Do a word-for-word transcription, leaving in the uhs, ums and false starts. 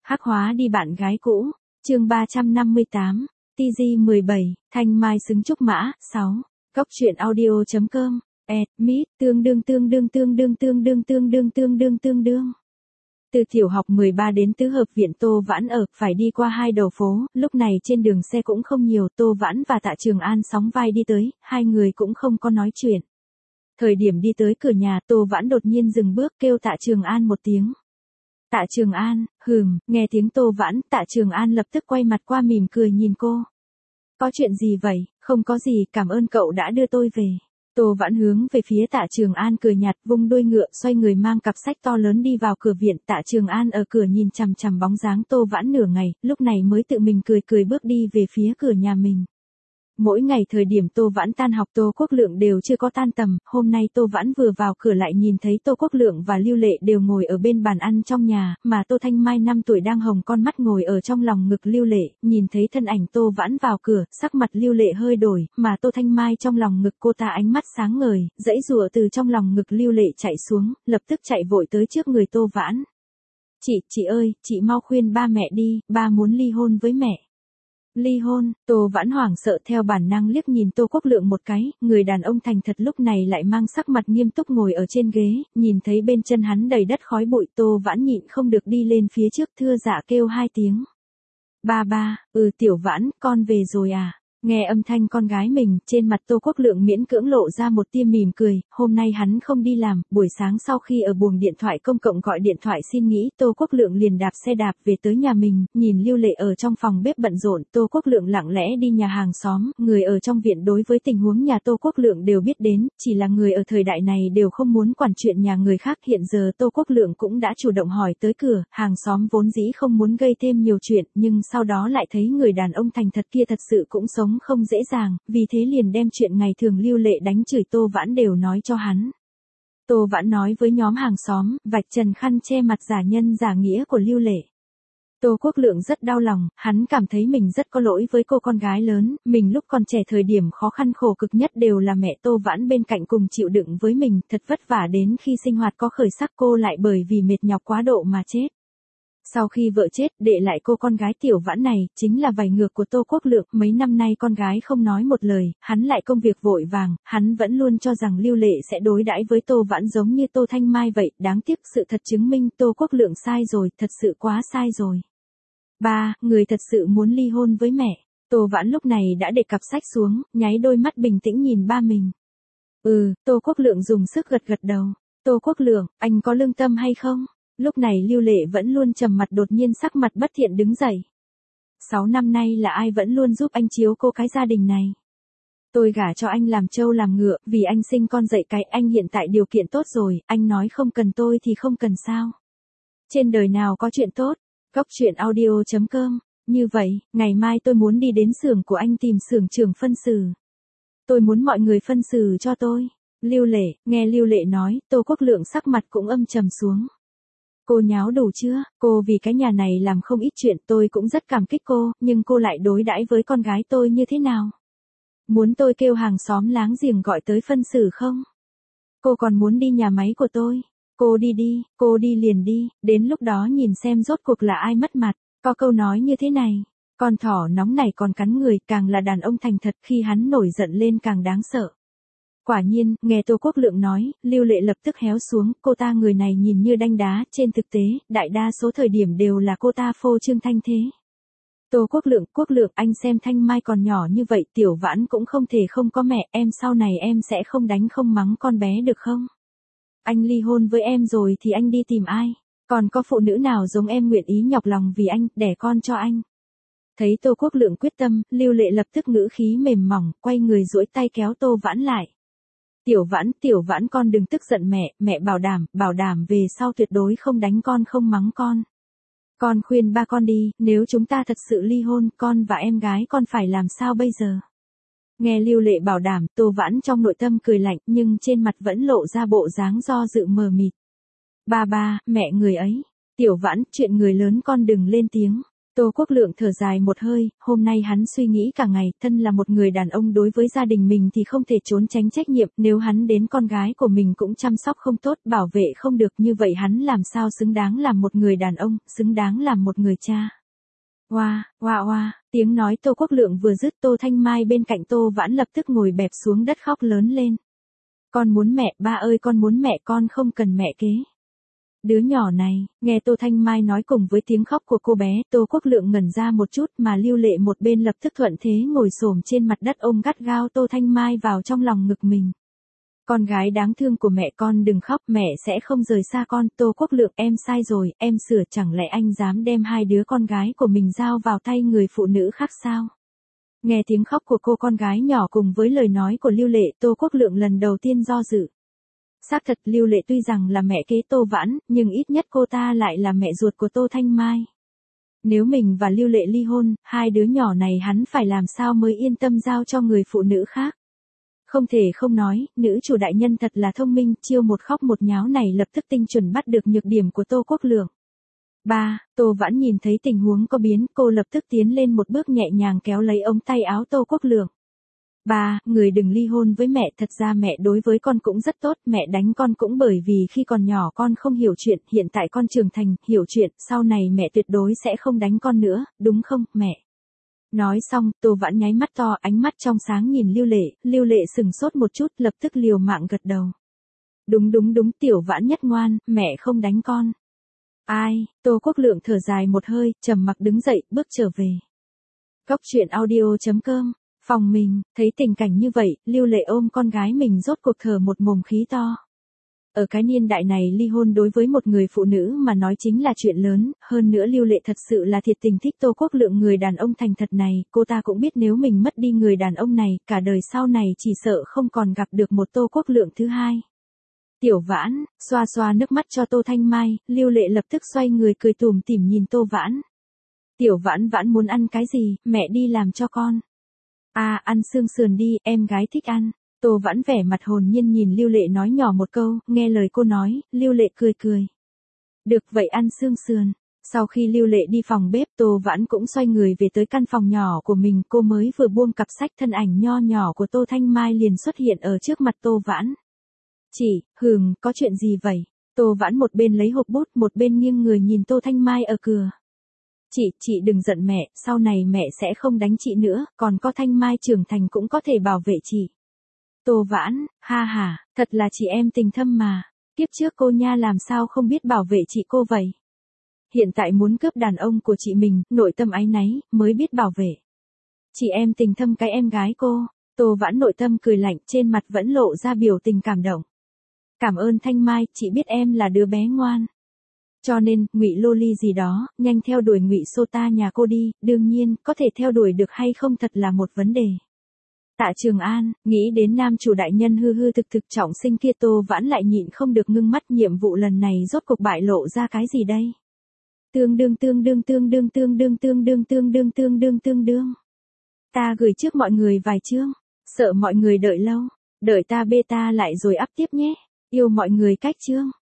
Hắc hóa đi bạn gái cũ, chương ba trăm năm mươi tám, tê giê mười bảy, Thanh Mai xứng trúc mã, sáu, Góc truyện audio.com, admit, tương đương tương đương tương đương tương đương tương đương tương đương tương đương. Từ tiểu học mười ba đến tứ hợp viện Tô Vãn ở, phải đi qua hai đầu phố, lúc này trên đường xe cũng không nhiều, Tô Vãn và Tạ Trường An sóng vai đi tới, hai người cũng không có nói chuyện. Thời điểm đi tới cửa nhà, Tô Vãn đột nhiên dừng bước kêu Tạ Trường An một tiếng. Tạ Trường An, hừm, nghe tiếng Tô Vãn, Tạ Trường An lập tức quay mặt qua mỉm cười nhìn cô. Có chuyện gì vậy? Không có gì, cảm ơn cậu đã đưa tôi về. Tô Vãn hướng về phía Tạ Trường An cười nhạt, vung đuôi ngựa, xoay người mang cặp sách to lớn đi vào cửa viện. Tạ Trường An ở cửa nhìn chằm chằm bóng dáng Tô Vãn nửa ngày, lúc này mới tự mình cười cười bước đi về phía cửa nhà mình. Mỗi ngày thời điểm Tô Vãn tan học Tô Quốc Lượng đều chưa có tan tầm, hôm nay Tô Vãn vừa vào cửa lại nhìn thấy Tô Quốc Lượng và Lưu Lệ đều ngồi ở bên bàn ăn trong nhà, mà Tô Thanh Mai năm tuổi đang hồng con mắt ngồi ở trong lòng ngực Lưu Lệ, nhìn thấy thân ảnh Tô Vãn vào cửa, sắc mặt Lưu Lệ hơi đổi, mà Tô Thanh Mai trong lòng ngực cô ta ánh mắt sáng ngời, dãy rùa từ trong lòng ngực Lưu Lệ chạy xuống, lập tức chạy vội tới trước người Tô Vãn. Chị, chị ơi, chị mau khuyên ba mẹ đi, ba muốn ly hôn với mẹ. Ly hôn, Tô Vãn hoảng sợ theo bản năng liếc nhìn Tô Quốc Lượng một cái, người đàn ông thành thật lúc này lại mang sắc mặt nghiêm túc ngồi ở trên ghế, nhìn thấy bên chân hắn đầy đất khói bụi, Tô Vãn nhịn không được đi lên phía trước thưa dạ kêu hai tiếng. Ba ba, ừ Tiểu Vãn, con về rồi à? Nghe âm thanh con gái mình, trên mặt Tô Quốc Lượng miễn cưỡng lộ ra một tia mỉm cười, hôm nay hắn không đi làm, buổi sáng sau khi ở buồng điện thoại công cộng gọi điện thoại xin nghỉ, Tô Quốc Lượng liền đạp xe đạp về tới nhà mình, nhìn Lưu Lệ ở trong phòng bếp bận rộn, Tô Quốc Lượng lặng lẽ đi nhà hàng xóm, người ở trong viện đối với tình huống nhà Tô Quốc Lượng đều biết đến, chỉ là người ở thời đại này đều không muốn quản chuyện nhà người khác, hiện giờ Tô Quốc Lượng cũng đã chủ động hỏi tới cửa, hàng xóm vốn dĩ không muốn gây thêm nhiều chuyện, nhưng sau đó lại thấy người đàn ông thành thật kia thật sự cũng sống không dễ dàng, vì thế liền đem chuyện ngày thường Lưu Lệ đánh chửi Tô Vãn đều nói cho hắn. Tô Vãn nói với nhóm hàng xóm, vạch trần khăn che mặt giả nhân giả nghĩa của Lưu Lệ. Tô Quốc Lượng rất đau lòng, hắn cảm thấy mình rất có lỗi với cô con gái lớn, mình lúc còn trẻ thời điểm khó khăn khổ cực nhất đều là mẹ Tô Vãn bên cạnh cùng chịu đựng với mình, thật vất vả đến khi sinh hoạt có khởi sắc cô lại bởi vì mệt nhọc quá độ mà chết. Sau khi vợ chết, để lại cô con gái Tiểu Vãn này, chính là vảy ngược của Tô Quốc Lượng, mấy năm nay con gái không nói một lời, hắn lại công việc vội vàng, hắn vẫn luôn cho rằng Lưu Lệ sẽ đối đãi với Tô Vãn giống như Tô Thanh Mai vậy, đáng tiếc sự thật chứng minh Tô Quốc Lượng sai rồi, thật sự quá sai rồi. Ba, người thật sự muốn ly hôn với mẹ. Tô Vãn lúc này đã để cặp sách xuống, nháy đôi mắt bình tĩnh nhìn ba mình. Ừ, Tô Quốc Lượng dùng sức gật gật đầu. Tô Quốc Lượng, anh có lương tâm hay không? Lúc này Lưu Lệ vẫn luôn trầm mặt đột nhiên sắc mặt bất thiện đứng dậy. Sáu năm nay là ai vẫn luôn giúp anh chiếu cô cái gia đình này. Tôi gả cho anh làm trâu làm ngựa, vì anh sinh con dạy cái, anh hiện tại điều kiện tốt rồi, anh nói không cần tôi thì không cần sao. Trên đời nào có chuyện tốt, Góc truyện audio.com, như vậy, ngày mai tôi muốn đi đến xưởng của anh tìm xưởng trưởng phân xưởng. Tôi muốn mọi người phân xưởng cho tôi. Lưu Lệ, nghe Lưu Lệ nói, Tô Quốc Lượng sắc mặt cũng âm trầm xuống. Cô nháo đủ chưa, cô vì cái nhà này làm không ít chuyện, tôi cũng rất cảm kích cô, nhưng cô lại đối đãi với con gái tôi như thế nào? Muốn tôi kêu hàng xóm láng giềng gọi tới phân xử không? Cô còn muốn đi nhà máy của tôi? Cô đi đi, cô đi liền đi, đến lúc đó nhìn xem rốt cuộc là ai mất mặt. Có câu nói như thế này, con thỏ nóng này còn cắn người, càng là đàn ông thành thật khi hắn nổi giận lên càng đáng sợ. Quả nhiên, nghe Tô Quốc Lượng nói, Lưu Lệ lập tức héo xuống, cô ta người này nhìn như đanh đá, trên thực tế, đại đa số thời điểm đều là cô ta phô trương thanh thế. Tô Quốc Lượng, Quốc Lượng, anh xem Thanh Mai còn nhỏ như vậy, Tiểu Vãn cũng không thể không có mẹ, em sau này em sẽ không đánh không mắng con bé được không? Anh ly hôn với em rồi thì anh đi tìm ai? Còn có phụ nữ nào giống em nguyện ý nhọc lòng vì anh, đẻ con cho anh? Thấy Tô Quốc Lượng quyết tâm, Lưu Lệ lập tức ngữ khí mềm mỏng, quay người duỗi tay kéo Tô Vãn lại. Tiểu Vãn, Tiểu Vãn con đừng tức giận mẹ, mẹ bảo đảm, bảo đảm về sau tuyệt đối không đánh con không mắng con. Con khuyên ba con đi, nếu chúng ta thật sự ly hôn, con và em gái con phải làm sao bây giờ? Nghe Lưu Lệ bảo đảm, Tô Vãn trong nội tâm cười lạnh, nhưng trên mặt vẫn lộ ra bộ dáng do dự mờ mịt. Ba ba, mẹ người ấy. Tiểu Vãn, chuyện người lớn con đừng lên tiếng. Tô Quốc Lượng thở dài một hơi, hôm nay hắn suy nghĩ cả ngày, thân là một người đàn ông đối với gia đình mình thì không thể trốn tránh trách nhiệm, nếu hắn đến con gái của mình cũng chăm sóc không tốt, bảo vệ không được như vậy hắn làm sao xứng đáng làm một người đàn ông, xứng đáng làm một người cha. Oa, oa oa, tiếng nói Tô Quốc Lượng vừa dứt Tô Thanh Mai bên cạnh Tô Vãn lập tức ngồi bẹp xuống đất khóc lớn lên. Con muốn mẹ, ba ơi con muốn mẹ, con không cần mẹ kế. Đứa nhỏ này, nghe Tô Thanh Mai nói cùng với tiếng khóc của cô bé, Tô Quốc Lượng ngẩn ra một chút mà Lưu Lệ một bên lập tức thuận thế ngồi xổm trên mặt đất ôm gắt gao Tô Thanh Mai vào trong lòng ngực mình. Con gái đáng thương của mẹ, con đừng khóc, mẹ sẽ không rời xa con. Tô Quốc Lượng, em sai rồi, em sửa, chẳng lẽ anh dám đem hai đứa con gái của mình giao vào tay người phụ nữ khác sao? Nghe tiếng khóc của cô con gái nhỏ cùng với lời nói của Lưu Lệ, Tô Quốc Lượng lần đầu tiên do dự. Xác thật Lưu Lệ tuy rằng là mẹ kế Tô Vãn, nhưng ít nhất cô ta lại là mẹ ruột của Tô Thanh Mai. Nếu mình và Lưu Lệ ly hôn, hai đứa nhỏ này hắn phải làm sao mới yên tâm giao cho người phụ nữ khác. Không thể không nói, nữ chủ đại nhân thật là thông minh, chiêu một khóc một nháo này lập tức tinh chuẩn bắt được nhược điểm của Tô Quốc Lượng. Ba, Tô Vãn nhìn thấy tình huống có biến, cô lập tức tiến lên một bước nhẹ nhàng kéo lấy ống tay áo Tô Quốc Lượng. Ba, người đừng ly hôn với mẹ, thật ra mẹ đối với con cũng rất tốt, mẹ đánh con cũng bởi vì khi còn nhỏ con không hiểu chuyện, hiện tại con trưởng thành, hiểu chuyện, sau này mẹ tuyệt đối sẽ không đánh con nữa, đúng không, mẹ? Nói xong, Tô Vãn nháy mắt to, ánh mắt trong sáng nhìn Lưu Lệ, Lưu Lệ sừng sốt một chút, lập tức liều mạng gật đầu. Đúng đúng đúng, tiểu Vãn nhất ngoan, mẹ không đánh con. Ai, Tô Quốc Lượng thở dài một hơi, trầm mặc đứng dậy, bước trở về. Góc truyện audio chấm com, phòng mình, thấy tình cảnh như vậy, Lưu Lệ ôm con gái mình rốt cuộc thở một mồm khí to. Ở cái niên đại này ly hôn đối với một người phụ nữ mà nói chính là chuyện lớn, hơn nữa Lưu Lệ thật sự là thiệt tình thích Tô Quốc Lượng người đàn ông thành thật này, cô ta cũng biết nếu mình mất đi người đàn ông này, cả đời sau này chỉ sợ không còn gặp được một Tô Quốc Lượng thứ hai. Tiểu Vãn, xoa xoa nước mắt cho Tô Thanh Mai, Lưu Lệ lập tức xoay người cười tủm tỉm nhìn Tô Vãn. Tiểu Vãn Vãn muốn ăn cái gì, mẹ đi làm cho con. À, ăn xương sườn đi, em gái thích ăn. Tô Vãn vẻ mặt hồn nhiên nhìn Lưu Lệ nói nhỏ một câu, nghe lời cô nói, Lưu Lệ cười cười. Được vậy ăn xương sườn. Sau khi Lưu Lệ đi phòng bếp, Tô Vãn cũng xoay người về tới căn phòng nhỏ của mình, cô mới vừa buông cặp sách, thân ảnh nho nhỏ của Tô Thanh Mai liền xuất hiện ở trước mặt Tô Vãn. Chị, Hường, có chuyện gì vậy? Tô Vãn một bên lấy hộp bút, một bên nghiêng người nhìn Tô Thanh Mai ở cửa. Chị, chị đừng giận mẹ, sau này mẹ sẽ không đánh chị nữa, còn có Thanh Mai trưởng thành cũng có thể bảo vệ chị. Tô Vãn, ha ha, thật là chị em tình thâm mà. Kiếp trước cô nha làm sao không biết bảo vệ chị cô vậy. Hiện tại muốn cướp đàn ông của chị mình, nội tâm áy náy, mới biết bảo vệ. Chị em tình thâm cái em gái cô. Tô Vãn nội tâm cười lạnh, trên mặt vẫn lộ ra biểu tình cảm động. Cảm ơn Thanh Mai, chị biết em là đứa bé ngoan. Cho nên, Ngụy Loli gì đó, nhanh theo đuổi Ngụy Sota nhà cô đi, đương nhiên, có thể theo đuổi được hay không thật là một vấn đề. Tạ Trường An, nghĩ đến nam chủ đại nhân hư hư thực thực trọng sinh kia, Tô Vãn lại nhịn không được ngưng mắt, nhiệm vụ lần này rốt cuộc bại lộ ra cái gì đây? Tương đương tương đương tương đương tương đương tương đương tương đương tương đương tương đương. Ta gửi trước mọi người vài chương, sợ mọi người đợi lâu, đợi ta beta lại rồi up tiếp nhé. Yêu mọi người cách chương.